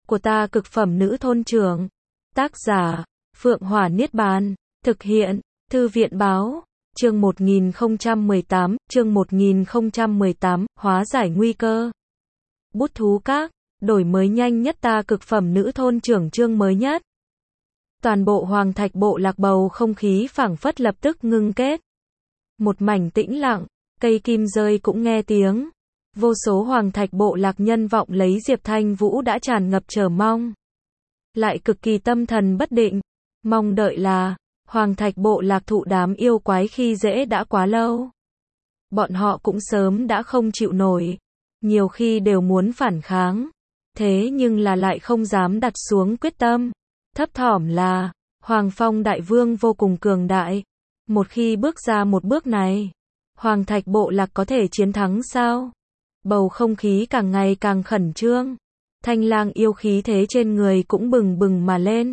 của ta cực phẩm nữ thôn trưởng. Tác giả, Phượng Hỏa Niết Bàn. Thực hiện, Thư viện Báo. Chương 1018, hóa giải nguy cơ. Bút thú các, đổi mới nhanh nhất ta cực phẩm nữ thôn trưởng chương mới nhất. Toàn bộ Hoàng Thạch Bộ Lạc bầu không khí phảng phất lập tức ngưng kết. Một mảnh tĩnh lặng, cây kim rơi cũng nghe tiếng. Vô số Hoàng Thạch Bộ Lạc nhân vọng lấy Diệp Thanh Vũ đã tràn ngập chờ mong. Lại cực kỳ tâm thần bất định, mong đợi là Hoàng Thạch Bộ Lạc thụ đám yêu quái khi dễ đã quá lâu. Bọn họ cũng sớm đã không chịu nổi, nhiều khi đều muốn phản kháng, thế nhưng là lại không dám đặt xuống quyết tâm. Thấp thỏm là Hoàng Phong Đại Vương vô cùng cường đại, một khi bước ra một bước này, Hoàng Thạch Bộ Lạc có thể chiến thắng sao? Bầu không khí càng ngày càng khẩn trương, Thanh Lang yêu khí thế trên người cũng bừng bừng mà lên.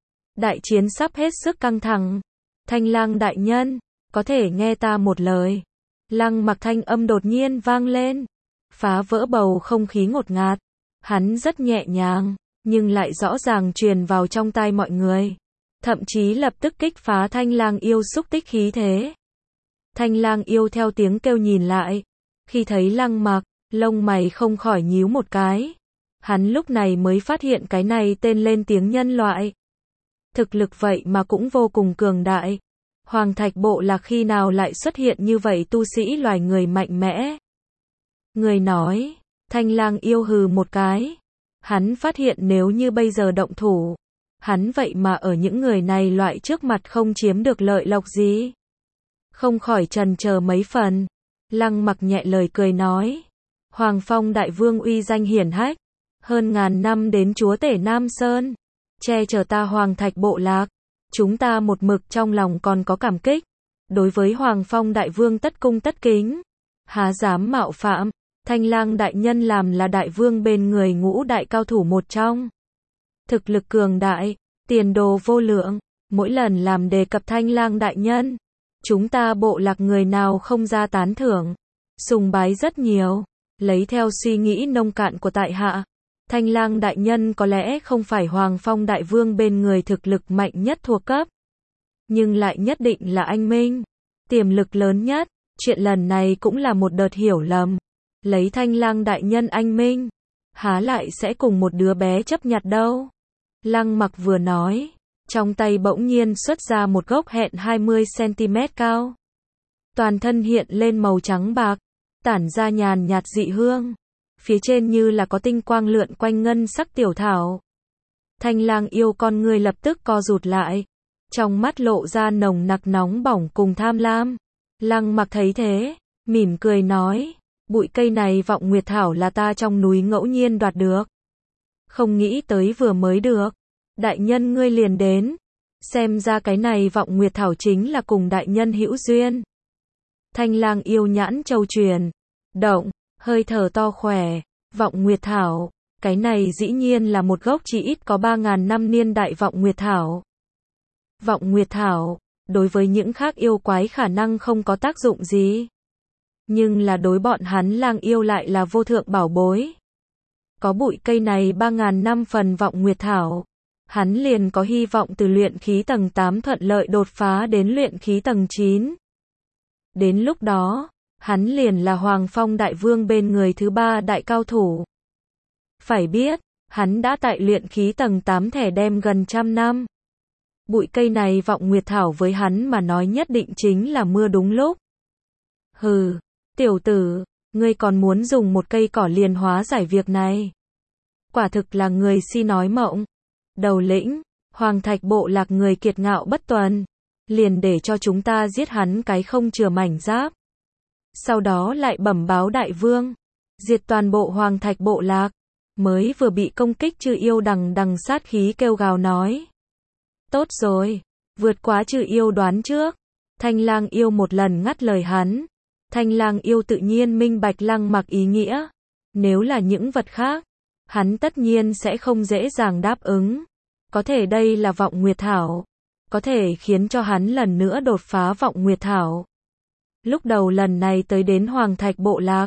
Đại chiến sắp hết sức căng thẳng. Thanh Lang đại nhân, có thể nghe ta một lời. Lăng Mặc thanh âm đột nhiên vang lên, phá vỡ bầu không khí ngột ngạt. Hắn rất nhẹ nhàng, nhưng lại rõ ràng truyền vào trong tai mọi người. Thậm chí lập tức kích phá Thanh Lang yêu xúc tích khí thế. Thanh Lang yêu theo tiếng kêu nhìn lại. Khi thấy Lăng Mặc, lông mày không khỏi nhíu một cái. Hắn lúc này mới phát hiện cái này tên lên tiếng nhân loại. Thực lực vậy mà cũng vô cùng cường đại. Hoàng Thạch Bộ Lạc khi nào lại xuất hiện như vậy tu sĩ loài người mạnh mẽ? Người nói, Thanh Lang yêu hừ một cái. Hắn phát hiện nếu như bây giờ động thủ, hắn vậy mà ở những người này loại trước mặt không chiếm được lợi lộc gì. Không khỏi chần chờ mấy phần. Lăng Mặc nhẹ lời cười nói, Hoàng Phong Đại Vương uy danh hiển hách, hơn ngàn năm đến chúa tể Nam Sơn, che chở ta Hoàng Thạch Bộ Lạc, chúng ta một mực trong lòng còn có cảm kích, đối với Hoàng Phong Đại Vương tất cung tất kính, há dám mạo phạm. Thanh Lang đại nhân làm là đại vương bên người ngũ đại cao thủ một trong, thực lực cường đại, tiền đồ vô lượng. Mỗi lần làm đề cập Thanh Lang đại nhân, chúng ta bộ lạc người nào không ra tán thưởng, sùng bái rất nhiều. Lấy theo suy nghĩ nông cạn của tại hạ, Thanh Lang đại nhân có lẽ không phải Hoàng Phong Đại Vương bên người thực lực mạnh nhất thuộc cấp, nhưng lại nhất định là anh minh, tiềm lực lớn nhất. Chuyện lần này cũng là một đợt hiểu lầm. Lấy Thanh Lang đại nhân anh minh, há lại sẽ cùng một đứa bé chấp nhặt đâu. Lăng Mặc vừa nói, trong tay bỗng nhiên xuất ra một gốc hẹn 20 cm cao. Toàn thân hiện lên màu trắng bạc, tản ra nhàn nhạt dị hương. Phía trên như là có tinh quang lượn quanh ngân sắc tiểu thảo. Thanh Lang yêu con người lập tức co rụt lại, trong mắt lộ ra nồng nặc nóng bỏng cùng tham lam. Lăng Mặc thấy thế, mỉm cười nói, bụi cây này vọng nguyệt thảo là ta trong núi ngẫu nhiên đoạt được. Không nghĩ tới vừa mới được, đại nhân ngươi liền đến. Xem ra cái này vọng nguyệt thảo chính là cùng đại nhân hữu duyên. Thanh Lang yêu nhãn châu truyền động, hơi thở to khỏe. Vọng nguyệt thảo, cái này dĩ nhiên là một gốc chỉ ít có 3.000 năm niên đại vọng nguyệt thảo. Vọng nguyệt thảo, đối với những khác yêu quái khả năng không có tác dụng gì, nhưng là đối bọn hắn Lang yêu lại là vô thượng bảo bối. Có bụi cây này 3.000 năm phần vọng nguyệt thảo, hắn liền có hy vọng từ luyện khí tầng 8 thuận lợi đột phá đến luyện khí tầng 9. Đến lúc đó, hắn liền là Hoàng Phong Đại Vương bên người thứ 3 đại cao thủ. Phải biết, hắn đã tại luyện khí tầng 8 thẻ đem gần trăm năm. Bụi cây này vọng nguyệt thảo với hắn mà nói nhất định chính là mưa đúng lúc. Hừ, tiểu tử, ngươi còn muốn dùng một cây cỏ liền hóa giải việc này. Quả thực là người si nói mộng. Đầu lĩnh, Hoàng Thạch Bộ Lạc người kiệt ngạo bất tuần, liền để cho chúng ta giết hắn cái không chừa mảnh giáp. Sau đó lại bẩm báo đại vương, diệt toàn bộ Hoàng Thạch Bộ Lạc. Mới vừa bị công kích Chư Yêu đằng đằng sát khí kêu gào nói. Tốt rồi, vượt quá Chư Yêu đoán trước. Thanh Lang yêu một lần ngắt lời hắn. Thanh Lang yêu tự nhiên minh bạch Lăng Mặc ý nghĩa. Nếu là những vật khác, hắn tất nhiên sẽ không dễ dàng đáp ứng. Có thể đây là vọng nguyệt thảo, có thể khiến cho hắn lần nữa đột phá vọng nguyệt thảo. Lúc đầu lần này tới đến Hoàng Thạch Bộ Lạc,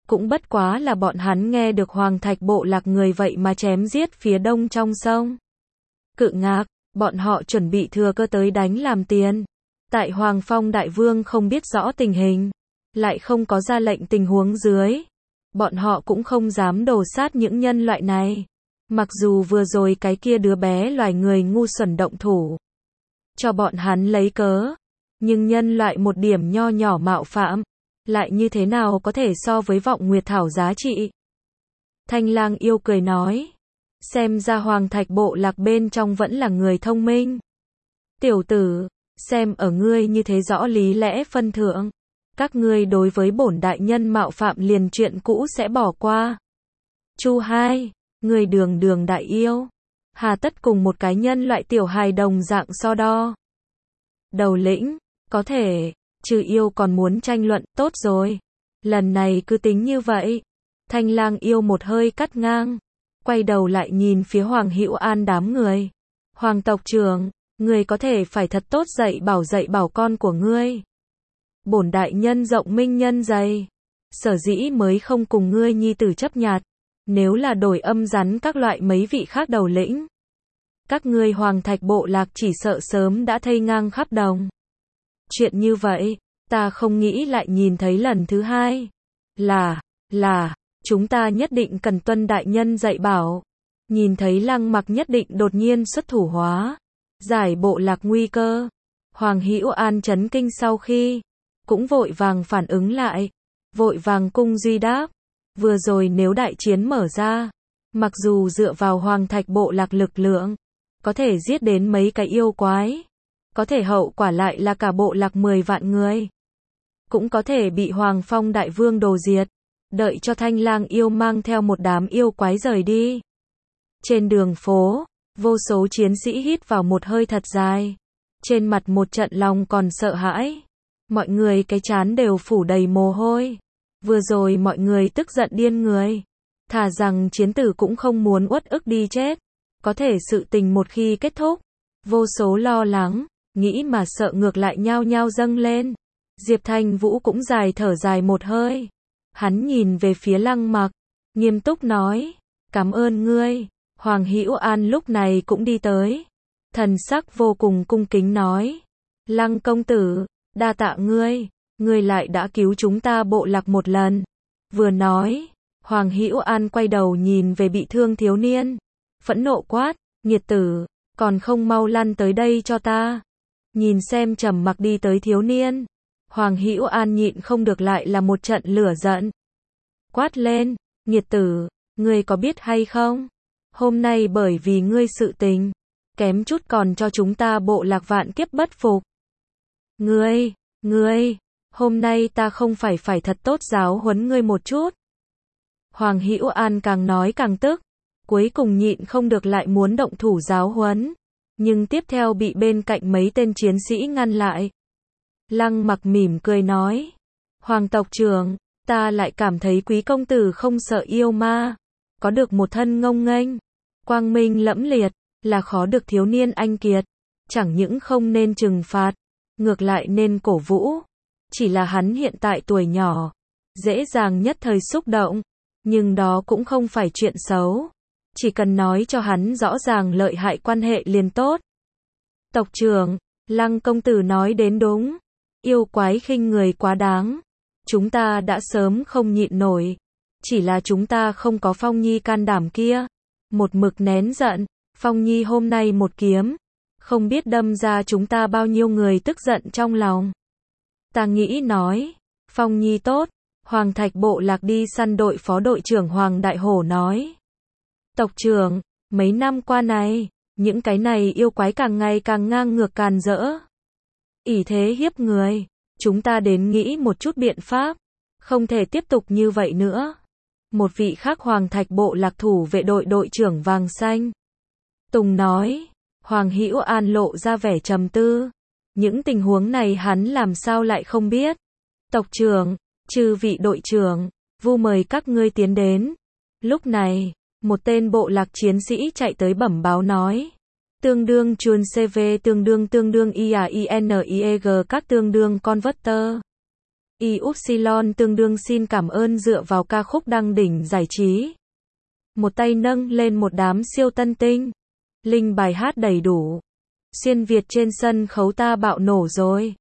Cũng bất quá là bọn hắn nghe được Hoàng Thạch bộ lạc người vậy mà chém giết phía đông trong sông Cự Ngạc, bọn họ chuẩn bị thừa cơ tới đánh làm tiền. Tại Hoàng Phong Đại Vương không biết rõ tình hình, lại không có ra lệnh tình huống dưới, bọn họ cũng không dám đổ sát những nhân loại này. Mặc dù vừa rồi cái kia đứa bé loài người ngu xuẩn động thủ, cho bọn hắn lấy cớ, nhưng nhân loại một điểm nho nhỏ mạo phạm, lại như thế nào có thể so với vọng nguyệt thảo giá trị. Thanh Lang yêu cười nói, xem ra Hoàng Thạch bộ lạc bên trong vẫn là người thông minh. Tiểu tử, xem ở ngươi như thế rõ lý lẽ phân thượng, các ngươi đối với bổn đại nhân mạo phạm liền chuyện cũ sẽ bỏ qua. Chu Hai, ngươi đường đường đại yêu, hà tất cùng một cái nhân loại tiểu hài đồng dạng so đo. Đầu lĩnh, có thể, trừ yêu còn muốn tranh luận, tốt rồi. Lần này cứ tính như vậy. Thanh Lang yêu một hơi cắt ngang, quay đầu lại nhìn phía Hoàng Hữu An đám người. Hoàng tộc trưởng, ngươi có thể phải thật tốt dạy bảo con của ngươi. Bổn đại nhân rộng minh nhân dày, sở dĩ mới không cùng ngươi nhi tử chấp nhặt, nếu là đổi âm rắn các loại mấy vị khác đầu lĩnh, các ngươi Hoàng Thạch bộ lạc chỉ sợ sớm đã thây ngang khắp đồng. Chuyện như vậy, ta không nghĩ lại nhìn thấy lần thứ hai. Là, chúng ta nhất định cần tuân đại nhân dạy bảo. Nhìn thấy Lăng Mặc nhất định đột nhiên xuất thủ hóa, giải bộ lạc nguy cơ. Hoàng Hữu An chấn kinh sau khi, cũng vội vàng phản ứng lại, vội vàng cung duy đáp. Vừa rồi nếu đại chiến mở ra, mặc dù dựa vào Hoàng Thạch bộ lạc lực lượng, có thể giết đến mấy cái yêu quái, có thể hậu quả lại là cả bộ lạc 10 vạn người. Cũng có thể bị Hoàng Phong Đại Vương đồ diệt, đợi cho Thanh Lang yêu mang theo một đám yêu quái rời đi. Trên đường phố, vô số chiến sĩ hít vào một hơi thật dài, trên mặt một trận lòng còn sợ hãi. Mọi người cái trán đều phủ đầy mồ hôi. Vừa rồi mọi người tức giận điên người, thà rằng chiến tử cũng không muốn uất ức đi chết. Có thể sự tình một khi kết thúc, vô số lo lắng, nghĩ mà sợ ngược lại nhao nhao dâng lên. Diệp Thanh Vũ cũng thở dài một hơi. Hắn nhìn về phía Lăng Mặc, nghiêm túc nói, cảm ơn ngươi. Hoàng Hữu An lúc này cũng đi tới, thần sắc vô cùng cung kính nói, Lăng công tử, đa tạ ngươi lại đã cứu chúng ta bộ lạc một lần. Vừa nói, Hoàng Hữu An quay đầu nhìn về bị thương thiếu niên, phẫn nộ quát, nghiệt tử, còn không mau lăn tới đây cho ta. Nhìn xem trầm mặc đi tới thiếu niên, Hoàng Hữu An nhịn không được lại là một trận lửa giận. Quát lên, nghiệt tử, ngươi có biết hay không? Hôm nay bởi vì ngươi sự tình, kém chút còn cho chúng ta bộ lạc vạn kiếp bất phục. Ngươi, hôm nay ta không phải thật tốt giáo huấn ngươi một chút. Hoàng Hữu An càng nói càng tức, cuối cùng nhịn không được lại muốn động thủ giáo huấn, nhưng tiếp theo bị bên cạnh mấy tên chiến sĩ ngăn lại. Lăng Mặc mỉm cười nói, Hoàng tộc trưởng, ta lại cảm thấy quý công tử không sợ yêu ma, có được một thân ngông nghênh, quang minh lẫm liệt, là khó được thiếu niên anh kiệt, chẳng những không nên trừng phạt, ngược lại nên cổ vũ. Chỉ là hắn hiện tại tuổi nhỏ, dễ dàng nhất thời xúc động, nhưng đó cũng không phải chuyện xấu. Chỉ cần nói cho hắn rõ ràng lợi hại quan hệ liền tốt. Tộc trưởng, Lăng công tử nói đến đúng, yêu quái khinh người quá đáng, chúng ta đã sớm không nhịn nổi, chỉ là chúng ta không có Phong Nhi can đảm kia. Một mực nén giận, Phong Nhi hôm nay một kiếm, không biết đâm ra chúng ta bao nhiêu người tức giận trong lòng. Ta nghĩ nói, Phong Nhi tốt. Hoàng Thạch bộ lạc đi săn đội phó đội trưởng Hoàng Đại Hổ nói, tộc trưởng, mấy năm qua này, những cái này yêu quái càng ngày càng ngang ngược càn rỡ, ỷ thế hiếp người, chúng ta đến nghĩ một chút biện pháp, không thể tiếp tục như vậy nữa. Một vị khác Hoàng Thạch bộ lạc thủ vệ đội đội trưởng Vàng Xanh Tùng nói. Hoàng Hữu An lộ ra vẻ trầm tư, những tình huống này hắn làm sao lại không biết. Tộc trưởng, chư vị đội trưởng, vu mời các ngươi tiến đến. Lúc này, một tên bộ lạc chiến sĩ chạy tới bẩm báo nói, tương đương chuồn CV tương đương IAINEG các tương đương converter. Y Upsilon tương đương xin cảm ơn dựa vào ca khúc đăng đỉnh giải trí. Một tay nâng lên một đám siêu tân tinh. Linh bài hát đầy đủ. Xuyên Việt trên sân khấu ta bạo nổ rồi.